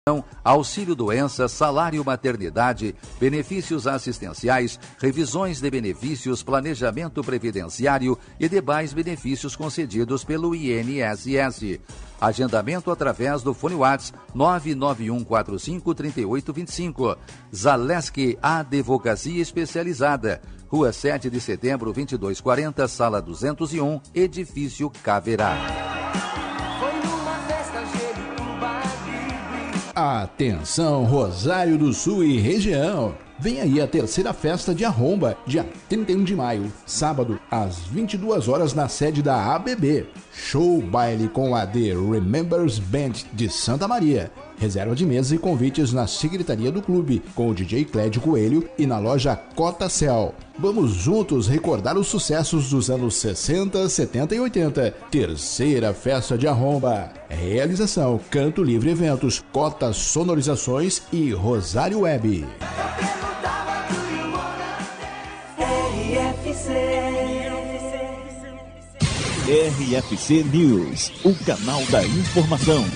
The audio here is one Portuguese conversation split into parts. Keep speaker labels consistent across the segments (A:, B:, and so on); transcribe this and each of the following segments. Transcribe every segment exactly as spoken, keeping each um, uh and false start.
A: auxílio-doença, salário-maternidade, benefícios assistenciais, revisões de benefícios, planejamento previdenciário e demais benefícios concedidos pelo I N S S. Agendamento através do fone WhatsApp nove nove um quatro cinco três oito dois cinco. Zaleski Advocacia Especializada. Rua sete de setembro, vinte e dois quarenta, Sala duzentos e um, Edifício Caverá.
B: Atenção, Rosário do Sul e região! Vem aí a terceira festa de Arromba, dia trinta e um de maio, sábado, às vinte e duas horas, na sede da A B B. Show baile com a The Remembers Band de Santa Maria. Reserva de mesa e convites na secretaria do clube, com o D J Clédio Coelho e na loja Cota Cell. Vamos juntos recordar os sucessos dos anos sessenta, setenta e oitenta. Terceira festa de Arromba. Realização Canto Livre Eventos, Cota Sonorizações e Rosário Web.
C: R F C
D: R F C News, o canal da informação.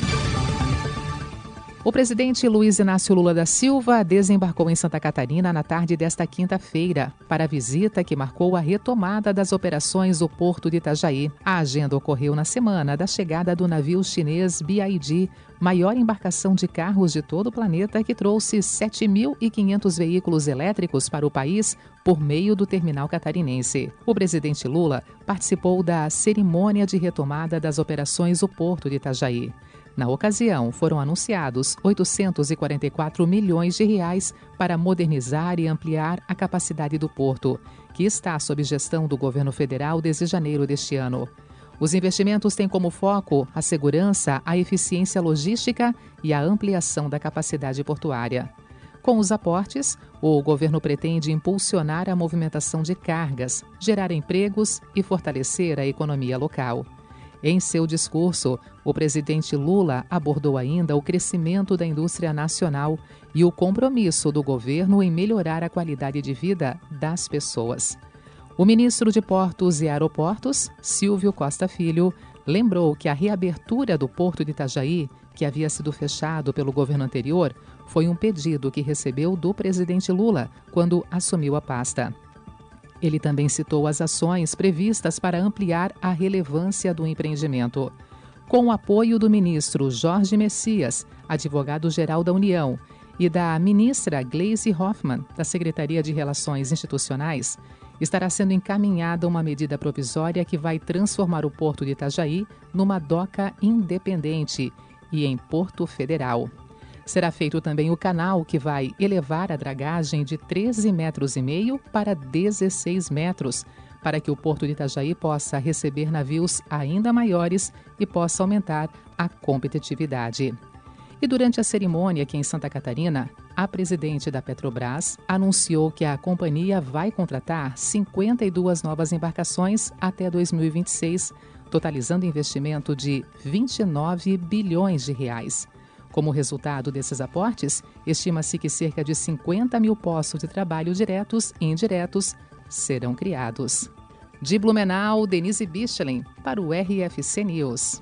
E: O presidente Luiz Inácio Lula da Silva desembarcou em Santa Catarina na tarde desta quinta-feira para a visita que marcou a retomada das operações do Porto de Itajaí. A agenda ocorreu na semana da chegada do navio chinês B I D, maior embarcação de carros de todo o planeta que trouxe sete mil e quinhentos veículos elétricos para o país por meio do terminal catarinense. O presidente Lula participou da cerimônia de retomada das operações do Porto de Itajaí. Na ocasião, foram anunciados oitocentos e quarenta e quatro milhões de reais para modernizar e ampliar a capacidade do porto, que está sob gestão do governo federal desde janeiro deste ano. Os investimentos têm como foco a segurança, a eficiência logística e a ampliação da capacidade portuária. Com os aportes, o governo pretende impulsionar a movimentação de cargas, gerar empregos e fortalecer a economia local. Em seu discurso, o presidente Lula abordou ainda o crescimento da indústria nacional e o compromisso do governo em melhorar a qualidade de vida das pessoas. O ministro de Portos e Aeroportos, Silvio Costa Filho, lembrou que a reabertura do Porto de Itajaí, que havia sido fechado pelo governo anterior, foi um pedido que recebeu do presidente Lula quando assumiu a pasta. Ele também citou as ações previstas para ampliar a relevância do empreendimento. Com o apoio do ministro Jorge Messias, advogado-geral da União, e da ministra Gleisi Hoffmann, da Secretaria de Relações Institucionais, estará sendo encaminhada uma medida provisória que vai transformar o Porto de Itajaí numa doca independente e em Porto Federal. Será feito também o canal que vai elevar a dragagem de treze metros e meio para dezesseis metros, para que o Porto de Itajaí possa receber navios ainda maiores e possa aumentar a competitividade. E durante a cerimônia aqui em Santa Catarina, a presidente da Petrobras anunciou que a companhia vai contratar cinquenta e duas novas embarcações até dois mil e vinte e seis, totalizando investimento de vinte e nove bilhões de reais. Como resultado desses aportes, estima-se que cerca de cinquenta mil postos de trabalho diretos e indiretos serão criados. De Blumenau, Denise Bichelin, para o R F C News.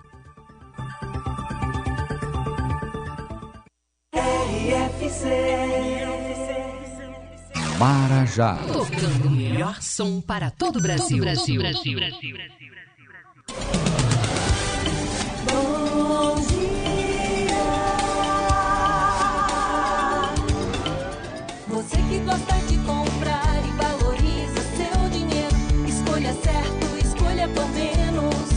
C: R F C
A: Marajá.
F: Tocando o melhor som para todo o Brasil. Todo o Brasil. Brasil. Brasil.